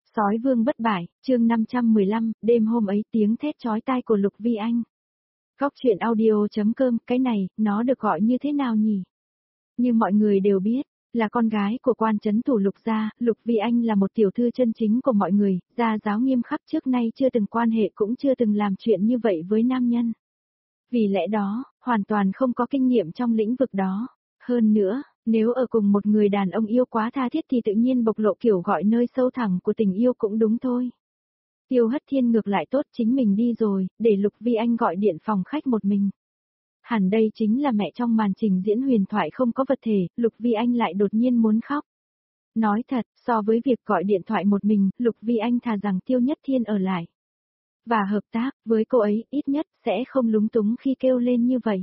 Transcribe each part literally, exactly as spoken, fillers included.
Sói vương bất bại, chương năm trăm mười lăm, đêm hôm ấy tiếng thét chói tai của Lục Vi Anh. Góc chuyện audio.com, cái này, nó được gọi như thế nào nhỉ? Như mọi người đều biết, là con gái của quan trấn thủ Lục gia, Lục Vi Anh là một tiểu thư chân chính của mọi người, gia giáo nghiêm khắc trước nay chưa từng quan hệ cũng chưa từng làm chuyện như vậy với nam nhân. Vì lẽ đó, hoàn toàn không có kinh nghiệm trong lĩnh vực đó. Hơn nữa, nếu ở cùng một người đàn ông yêu quá tha thiết thì tự nhiên bộc lộ kiểu gọi nơi sâu thẳm của tình yêu cũng đúng thôi. Tiêu Hất Thiên ngược lại tốt chính mình đi rồi, để Lục Vi Anh gọi điện phòng khách một mình. Hẳn đây chính là mẹ trong màn trình diễn huyền thoại không có vật thể, Lục Vi Anh lại đột nhiên muốn khóc. Nói thật, so với việc gọi điện thoại một mình, Lục Vi Anh thà rằng Tiêu Nhất Thiên ở lại. Và hợp tác, với cô ấy, ít nhất, sẽ không lúng túng khi kêu lên như vậy.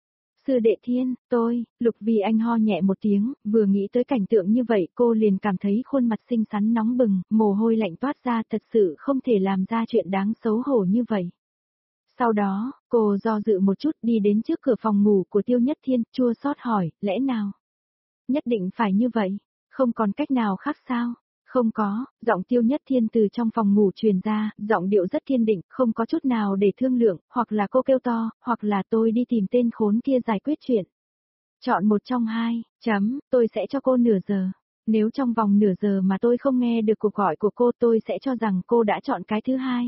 Sư đệ Thiên, tôi, Lục Vi Anh ho nhẹ một tiếng, vừa nghĩ tới cảnh tượng như vậy cô liền cảm thấy khuôn mặt xinh xắn nóng bừng, mồ hôi lạnh toát ra thật sự không thể làm ra chuyện đáng xấu hổ như vậy. Sau đó, cô do dự một chút đi đến trước cửa phòng ngủ của Tiêu Nhất Thiên, chua xót hỏi, lẽ nào? Nhất định phải như vậy, không còn cách nào khác sao? Không có, giọng Tiêu Nhất Thiên từ trong phòng ngủ truyền ra, giọng điệu rất kiên định, không có chút nào để thương lượng, hoặc là cô kêu to, hoặc là tôi đi tìm tên khốn kia giải quyết chuyện. Chọn một trong hai, chấm, tôi sẽ cho cô nửa giờ. Nếu trong vòng nửa giờ mà tôi không nghe được cuộc gọi của cô tôi sẽ cho rằng cô đã chọn cái thứ hai.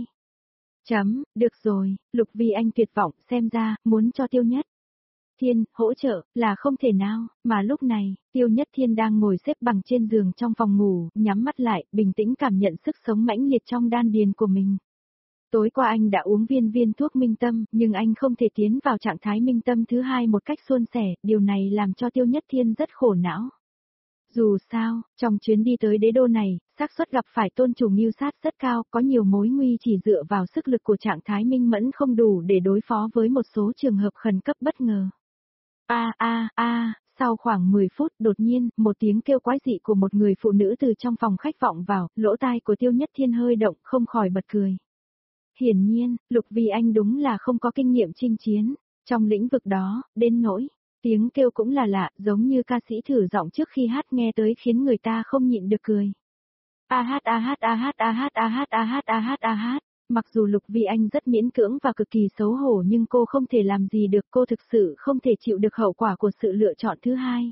Chấm, được rồi, Lục Vi Anh tuyệt vọng, xem ra, muốn cho Tiêu Nhất Thiên hỗ trợ là không thể nào, mà lúc này, Tiêu Nhất Thiên đang ngồi xếp bằng trên giường trong phòng ngủ, nhắm mắt lại, bình tĩnh cảm nhận sức sống mãnh liệt trong đan điền của mình. Tối qua anh đã uống viên viên thuốc minh tâm, nhưng anh không thể tiến vào trạng thái minh tâm thứ hai một cách suôn sẻ, điều này làm cho Tiêu Nhất Thiên rất khổ não. Dù sao, trong chuyến đi tới đế đô này, xác suất gặp phải tôn chủ mưu sát rất cao, có nhiều mối nguy chỉ dựa vào sức lực của trạng thái minh mẫn không đủ để đối phó với một số trường hợp khẩn cấp bất ngờ. A a a, sau khoảng mười phút, đột nhiên, một tiếng kêu quái dị của một người phụ nữ từ trong phòng khách vọng vào, lỗ tai của Tiêu Nhất Thiên hơi động, không khỏi bật cười. Hiển nhiên, Lục Vi Anh đúng là không có kinh nghiệm chinh chiến, trong lĩnh vực đó, đến nỗi, tiếng kêu cũng là lạ, giống như ca sĩ thử giọng trước khi hát nghe tới khiến người ta không nhịn được cười. A hát a hát a hát a hát a hát a hát a hát a hát. Mặc dù Lục Vi Anh rất miễn cưỡng và cực kỳ xấu hổ nhưng cô không thể làm gì được, cô thực sự không thể chịu được hậu quả của sự lựa chọn thứ hai.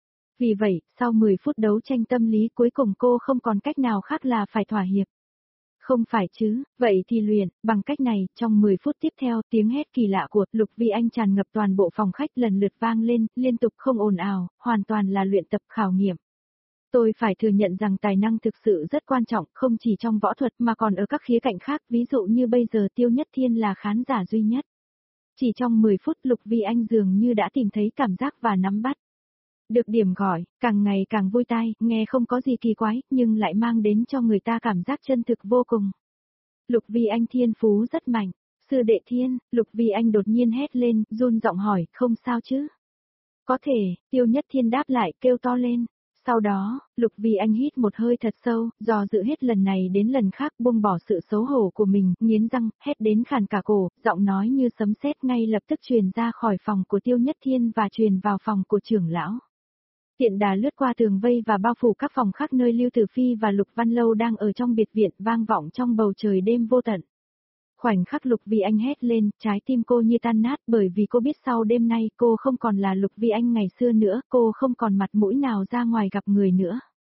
Vì vậy, sau mười phút đấu tranh tâm lý cuối cùng cô không còn cách nào khác là phải thỏa hiệp. Không phải chứ, vậy thì luyện, bằng cách này, trong mười phút tiếp theo, tiếng hét kỳ lạ của Lục Vi Anh tràn ngập toàn bộ phòng khách lần lượt vang lên, liên tục không ồn ào, hoàn toàn là luyện tập khảo nghiệm. Tôi phải thừa nhận rằng tài năng thực sự rất quan trọng, không chỉ trong võ thuật mà còn ở các khía cạnh khác, ví dụ như bây giờ Tiêu Nhất Thiên là khán giả duy nhất. Chỉ trong mười phút Lục Vi Anh dường như đã tìm thấy cảm giác và nắm bắt. Được điểm gọi, càng ngày càng vui tai, nghe không có gì kỳ quái, nhưng lại mang đến cho người ta cảm giác chân thực vô cùng. Lục Vi Anh thiên phú rất mạnh. Sư đệ Thiên, Lục Vi Anh đột nhiên hét lên, run giọng hỏi, không sao chứ? Có thể, Tiêu Nhất Thiên đáp lại, kêu to lên. Sau đó, Lục Vi Anh hít một hơi thật sâu, dò dự hết lần này đến lần khác buông bỏ sự xấu hổ của mình, nghiến răng, hét đến khàn cả cổ, giọng nói như sấm sét ngay lập tức truyền ra khỏi phòng của Tiêu Nhất Thiên và truyền vào phòng của trưởng lão. Tiện đà lướt qua tường vây và bao phủ các phòng khác nơi Lưu Tử Phi và Lục Văn Lâu đang ở trong biệt viện vang vọng trong bầu trời đêm vô tận. Khoảnh khắc Lục Vi Anh hét lên, trái tim cô như tan nát bởi vì cô biết sau đêm nay cô không còn là Lục Vi Anh ngày xưa nữa, cô không còn mặt mũi nào ra ngoài gặp người nữa.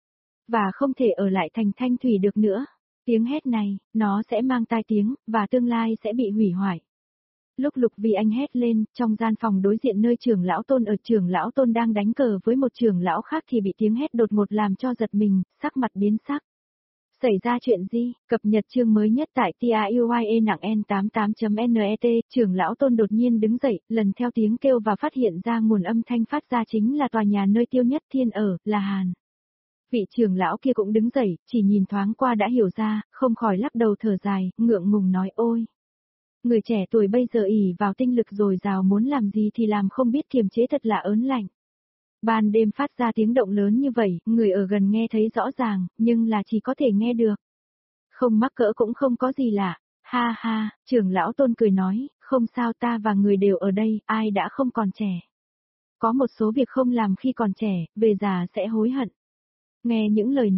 Và không thể ở lại thành Thanh Thủy được nữa. Tiếng hét này, nó sẽ mang tai tiếng, và tương lai sẽ bị hủy hoại. Lúc Lục Vi Anh hét lên, trong gian phòng đối diện nơi trưởng lão Tôn ở trưởng lão Tôn đang đánh cờ với một trưởng lão khác thì bị tiếng hét đột ngột làm cho giật mình, sắc mặt biến sắc. Xảy ra chuyện gì? Cập nhật chương mới nhất tại T A U Y E nặng N tám mươi tám chấm net, trưởng lão Tôn đột nhiên đứng dậy, lần theo tiếng kêu và phát hiện ra nguồn âm thanh phát ra chính là tòa nhà nơi Tiêu Nhất Thiên ở, là Hàn. Vị trưởng lão kia cũng đứng dậy, chỉ nhìn thoáng qua đã hiểu ra, không khỏi lắc đầu thở dài, ngượng ngùng nói ôi. Người trẻ tuổi bây giờ ỷ vào tinh lực dồi dào muốn làm gì thì làm không biết kiềm chế thật là ớn lạnh. Ban đêm phát ra tiếng động lớn như vậy, người ở gần nghe thấy rõ ràng, nhưng là chỉ có thể nghe được. Không mắc cỡ cũng không có gì lạ. Ha ha, trưởng lão Tôn cười nói, không sao ta và người đều ở đây, ai đã không còn trẻ. Có một số việc không làm khi còn trẻ, về già sẽ hối hận. Nghe những lời này,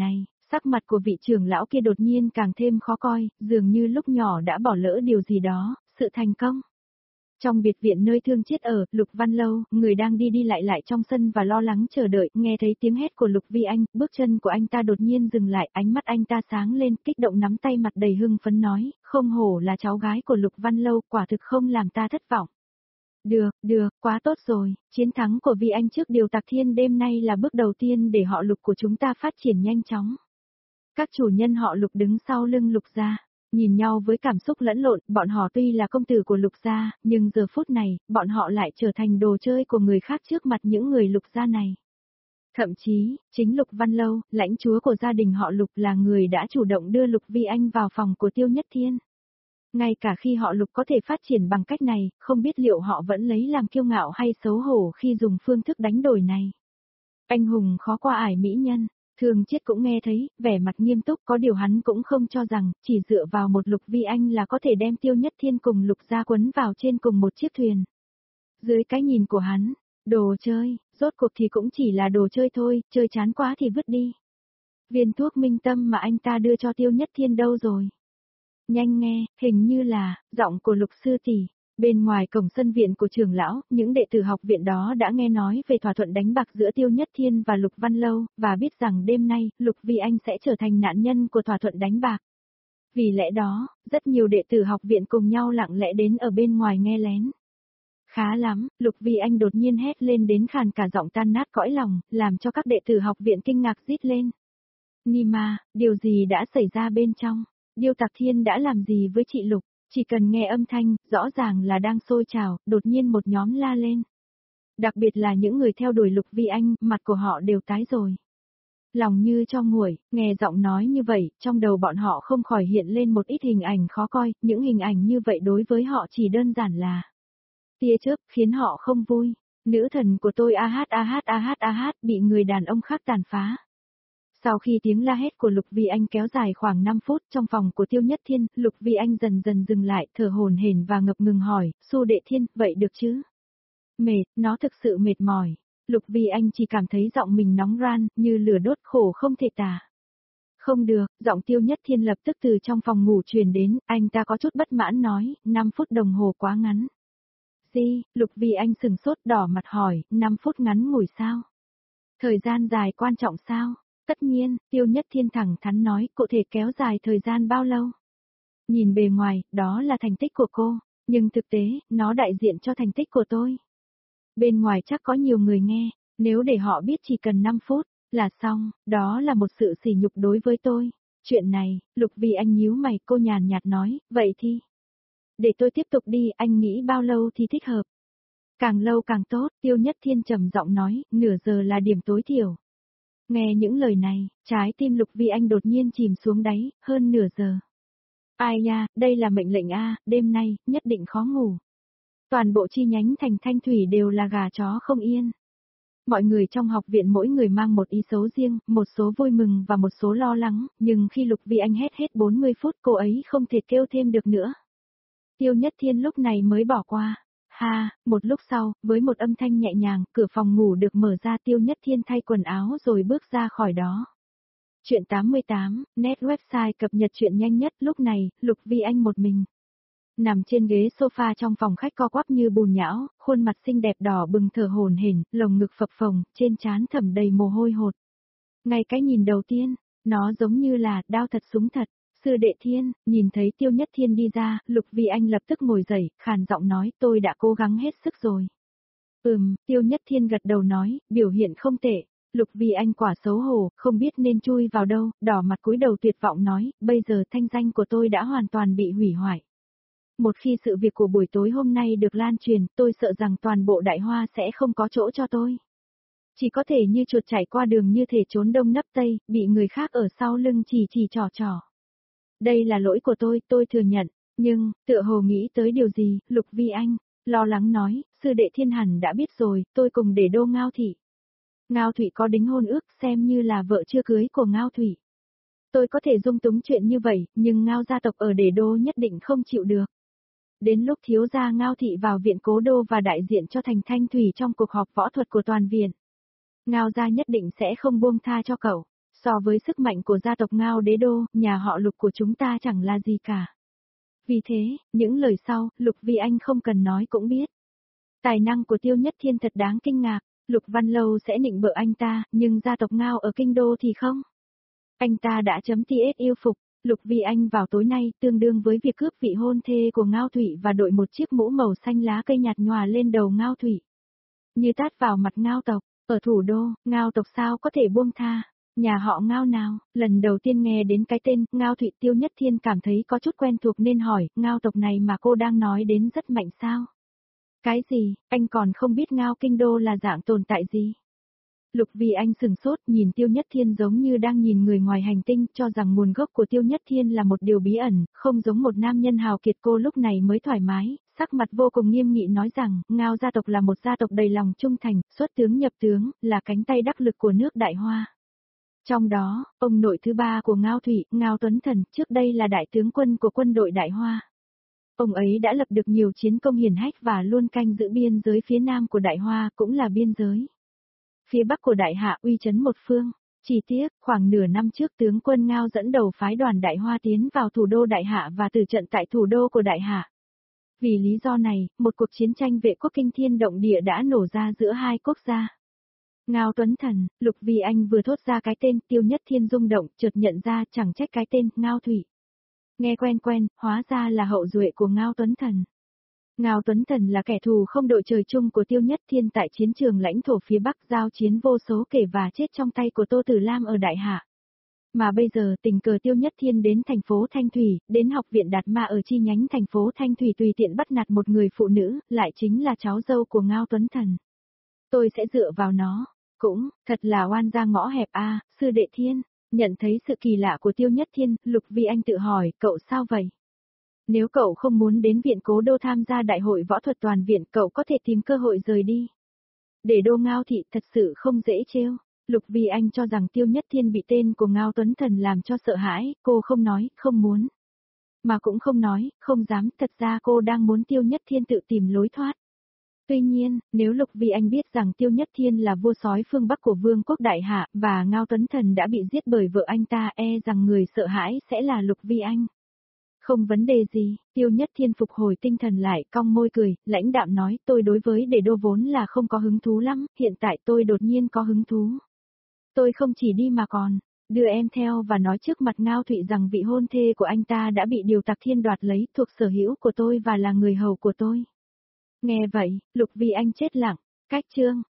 Sắc mặt của vị trưởng lão kia đột nhiên càng thêm khó coi, dường như lúc nhỏ đã bỏ lỡ điều gì đó, sự thành công. Trong biệt viện nơi Thương Chiết ở, Lục Văn Lâu, người đang đi đi lại lại trong sân và lo lắng chờ đợi, nghe thấy tiếng hét của Lục Vi Anh, bước chân của anh ta đột nhiên dừng lại, ánh mắt anh ta sáng lên, kích động nắm tay mặt đầy hưng phấn nói, không hổ là cháu gái của Lục Văn Lâu, quả thực không làm ta thất vọng. Được, được, quá tốt rồi, chiến thắng của Vi Anh trước Điều Tạc Thiên đêm nay là bước đầu tiên để họ Lục của chúng ta phát triển nhanh chóng. Các chủ nhân họ Lục đứng sau lưng Lục gia. Nhìn nhau với cảm xúc lẫn lộn, bọn họ tuy là công tử của Lục gia, nhưng giờ phút này, bọn họ lại trở thành đồ chơi của người khác trước mặt những người Lục gia này. Thậm chí, chính Lục Văn Lâu, lãnh chúa của gia đình họ Lục là người đã chủ động đưa Lục Vi Anh vào phòng của Tiêu Nhất Thiên. Ngay cả khi họ Lục có thể phát triển bằng cách này, không biết liệu họ vẫn lấy làm kiêu ngạo hay xấu hổ khi dùng phương thức đánh đổi này. Anh hùng khó qua ải mỹ nhân. Thương Chiết cũng nghe thấy, vẻ mặt nghiêm túc, có điều hắn cũng không cho rằng, chỉ dựa vào một Lục Vi Anh là có thể đem Tiêu Nhất Thiên cùng Lục gia quấn vào trên cùng một chiếc thuyền. Dưới cái nhìn của hắn, đồ chơi, rốt cuộc thì cũng chỉ là đồ chơi thôi, chơi chán quá thì vứt đi. Viên thuốc minh tâm mà anh ta đưa cho Tiêu Nhất Thiên đâu rồi? Nhanh nghe, hình như là, giọng của Lục sư tỷ. Bên ngoài cổng sân viện của trưởng lão, những đệ tử học viện đó đã nghe nói về thỏa thuận đánh bạc giữa Tiêu Nhất Thiên và Lục Văn Lâu, và biết rằng đêm nay, Lục Vi Anh sẽ trở thành nạn nhân của thỏa thuận đánh bạc. Vì lẽ đó, rất nhiều đệ tử học viện cùng nhau lặng lẽ đến ở bên ngoài nghe lén. Khá lắm, Lục Vi Anh đột nhiên hét lên đến khàn cả giọng tan nát cõi lòng, làm cho các đệ tử học viện kinh ngạc rít lên. Nima, điều gì đã xảy ra bên trong? Điêu Tạc Thiên đã làm gì với chị Lục? Chỉ cần nghe âm thanh, rõ ràng là đang sôi trào, đột nhiên một nhóm la lên. Đặc biệt là những người theo đuổi Lục Vi Anh, mặt của họ đều tái rồi. Lòng như cho nguội, nghe giọng nói như vậy, trong đầu bọn họ không khỏi hiện lên một ít hình ảnh khó coi, những hình ảnh như vậy đối với họ chỉ đơn giản là tia chớp, khiến họ không vui. Nữ thần của tôi a hát a hát a hát a hát bị người đàn ông khác tàn phá. Sau khi tiếng la hét của Lục Vi Anh kéo dài khoảng năm phút trong phòng của Tiêu Nhất Thiên, Lục Vi Anh dần dần dừng lại, thở hổn hển và ngập ngừng hỏi, Xu Đệ Thiên, vậy được chứ? Mệt, nó thực sự mệt mỏi. Lục Vi Anh chỉ cảm thấy giọng mình nóng ran, như lửa đốt khổ không thể tả. Không được, giọng Tiêu Nhất Thiên lập tức từ trong phòng ngủ truyền đến, anh ta có chút bất mãn nói, năm phút đồng hồ quá ngắn. Gì, Lục Vi Anh sừng sốt đỏ mặt hỏi, năm phút ngắn ngủi sao? Thời gian dài quan trọng sao? Tất nhiên, Tiêu Nhất Thiên thẳng thắn nói, cụ thể kéo dài thời gian bao lâu? Nhìn bề ngoài, đó là thành tích của cô, nhưng thực tế, nó đại diện cho thành tích của tôi. Bên ngoài chắc có nhiều người nghe, nếu để họ biết chỉ cần năm phút, là xong, đó là một sự sỉ nhục đối với tôi. Chuyện này, Lục Vi Anh nhíu mày, cô nhàn nhạt nói, vậy thì... Để tôi tiếp tục đi, anh nghĩ bao lâu thì thích hợp? Càng lâu càng tốt, Tiêu Nhất Thiên trầm giọng nói, nửa giờ là điểm tối thiểu. Nghe những lời này, trái tim Lục Vi Anh đột nhiên chìm xuống đáy, hơn nửa giờ. Ai nha, đây là mệnh lệnh a, đêm nay, nhất định khó ngủ. Toàn bộ chi nhánh thành Thanh Thủy đều là gà chó không yên. Mọi người trong học viện mỗi người mang một ý xấu riêng, một số vui mừng và một số lo lắng, nhưng khi Lục Vi Anh hét hết bốn mươi phút cô ấy không thể kêu thêm được nữa. Tiêu Nhất Thiên lúc này mới bỏ qua. Ha, một lúc sau, với một âm thanh nhẹ nhàng, cửa phòng ngủ được mở ra, Tiêu Nhất Thiên thay quần áo rồi bước ra khỏi đó. Chuyện tám mươi tám, net website cập nhật chuyện nhanh nhất lúc này, Lục Vi Anh một mình. Nằm trên ghế sofa trong phòng khách co quắp như bùn nhão, khuôn mặt xinh đẹp đỏ bừng thở hổn hển, lồng ngực phập phồng, trên trán thẩm đầy mồ hôi hột. Ngay cái nhìn đầu tiên, nó giống như là đao thật súng thật. Sư Đệ Thiên, nhìn thấy Tiêu Nhất Thiên đi ra, Lục Vi Anh lập tức ngồi dậy, khàn giọng nói, tôi đã cố gắng hết sức rồi. Ừm, Tiêu Nhất Thiên gật đầu nói, biểu hiện không tệ. Lục Vi Anh quả xấu hổ, không biết nên chui vào đâu, đỏ mặt cúi đầu tuyệt vọng nói, bây giờ thanh danh của tôi đã hoàn toàn bị hủy hoại. Một khi sự việc của buổi tối hôm nay được lan truyền, tôi sợ rằng toàn bộ Đại Hoa sẽ không có chỗ cho tôi. Chỉ có thể như chuột chạy qua đường như thể trốn đông nấp tây, bị người khác ở sau lưng chỉ chỉ trò trò. Đây là lỗi của tôi, tôi thừa nhận, nhưng, tựa hồ nghĩ tới điều gì, Lục Vi Anh, lo lắng nói, Sư Đệ Thiên hẳn đã biết rồi, tôi cùng để đô Ngao Thị. Ngao Thụy có đính hôn ước xem như là vợ chưa cưới của Ngao Thụy. Tôi có thể dung túng chuyện như vậy, nhưng Ngao gia tộc ở Để Đô nhất định không chịu được. Đến lúc thiếu gia Ngao Thị vào viện Cố Đô và đại diện cho thành Thanh Thủy trong cuộc họp võ thuật của toàn viện. Ngao gia nhất định sẽ không buông tha cho cậu. So với sức mạnh của gia tộc Ngao Đế Đô, nhà họ Lục của chúng ta chẳng là gì cả. Vì thế, những lời sau, Lục Vi Anh không cần nói cũng biết. Tài năng của Tiêu Nhất Thiên thật đáng kinh ngạc, Lục Văn Lâu sẽ nịnh bợ anh ta, nhưng gia tộc Ngao ở kinh đô thì không. Anh ta đã chấm tê ét yêu phục, Lục Vi Anh vào tối nay tương đương với việc cướp vị hôn thê của Ngao Thụy và đội một chiếc mũ màu xanh lá cây nhạt nhòa lên đầu Ngao Thụy. Như tát vào mặt Ngao tộc, ở thủ đô, Ngao tộc sao có thể buông tha. Nhà họ Ngao nào, lần đầu tiên nghe đến cái tên Ngao Thụy, Tiêu Nhất Thiên cảm thấy có chút quen thuộc nên hỏi, Ngao tộc này mà cô đang nói đến rất mạnh sao? Cái gì, anh còn không biết Ngao kinh đô là dạng tồn tại gì? Lục Vi Anh sừng sốt nhìn Tiêu Nhất Thiên giống như đang nhìn người ngoài hành tinh, cho rằng nguồn gốc của Tiêu Nhất Thiên là một điều bí ẩn, không giống một nam nhân hào kiệt. Cô lúc này mới thoải mái, sắc mặt vô cùng nghiêm nghị nói rằng, Ngao gia tộc là một gia tộc đầy lòng trung thành, xuất tướng nhập tướng, là cánh tay đắc lực của nước Đại Hoa. Trong đó, ông nội thứ ba của Ngao Thụy, Ngao Tuấn Thần, trước đây là đại tướng quân của quân đội Đại Hoa. Ông ấy đã lập được nhiều chiến công hiển hách và luôn canh giữ biên giới phía nam của Đại Hoa, cũng là biên giới phía bắc của Đại Hạ, uy chấn một phương. Chỉ tiếc, khoảng nửa năm trước tướng quân Ngao dẫn đầu phái đoàn Đại Hoa tiến vào thủ đô Đại Hạ và tử trận tại thủ đô của Đại Hạ. Vì lý do này, một cuộc chiến tranh vệ quốc kinh thiên động địa đã nổ ra giữa hai quốc gia. Ngao Tuấn Thần, Lục Vi Anh vừa thốt ra cái tên, Tiêu Nhất Thiên rung động, chợt nhận ra chẳng trách cái tên Ngao Thụy. Nghe quen quen, hóa ra là hậu duệ của Ngao Tuấn Thần. Ngao Tuấn Thần là kẻ thù không đội trời chung của Tiêu Nhất Thiên tại chiến trường lãnh thổ phía Bắc, giao chiến vô số kể và chết trong tay của Tô Tử Lam ở Đại Hạ. Mà bây giờ tình cờ Tiêu Nhất Thiên đến thành phố Thanh Thủy, đến học viện Đạt Ma ở chi nhánh thành phố Thanh Thủy tùy tiện bắt nạt một người phụ nữ, lại chính là cháu dâu của Ngao Tuấn Thần. Tôi sẽ dựa vào nó. Cũng, thật là oan gia ngõ hẹp a, à, sư đệ Thiên. Nhận thấy sự kỳ lạ của Tiêu Nhất Thiên, Lục Vi Anh tự hỏi, cậu sao vậy? Nếu cậu không muốn đến viện Cố Đô tham gia đại hội võ thuật toàn viện, cậu có thể tìm cơ hội rời đi. Để Đô Ngao thị thật sự không dễ trêu. Lục Vi Anh cho rằng Tiêu Nhất Thiên bị tên của Ngao Tuấn Thần làm cho sợ hãi, cô không nói, không muốn. Mà cũng không nói, không dám, thật ra cô đang muốn Tiêu Nhất Thiên tự tìm lối thoát. Tuy nhiên, nếu Lục Vi Anh biết rằng Tiêu Nhất Thiên là vua sói phương Bắc của Vương quốc Đại Hạ, và Ngao Tuấn Thần đã bị giết bởi vợ anh ta, e rằng người sợ hãi sẽ là Lục Vi Anh. Không vấn đề gì, Tiêu Nhất Thiên phục hồi tinh thần lại, cong môi cười, lãnh đạm nói, tôi đối với Để Đô vốn là không có hứng thú lắm, hiện tại tôi đột nhiên có hứng thú. Tôi không chỉ đi mà còn đưa em theo và nói trước mặt Ngao Thụy rằng vị hôn thê của anh ta đã bị Điều Tặc Thiên đoạt lấy, thuộc sở hữu của tôi và là người hầu của tôi. Nghe vậy, Lục Vi Anh chết lặng, cách chương.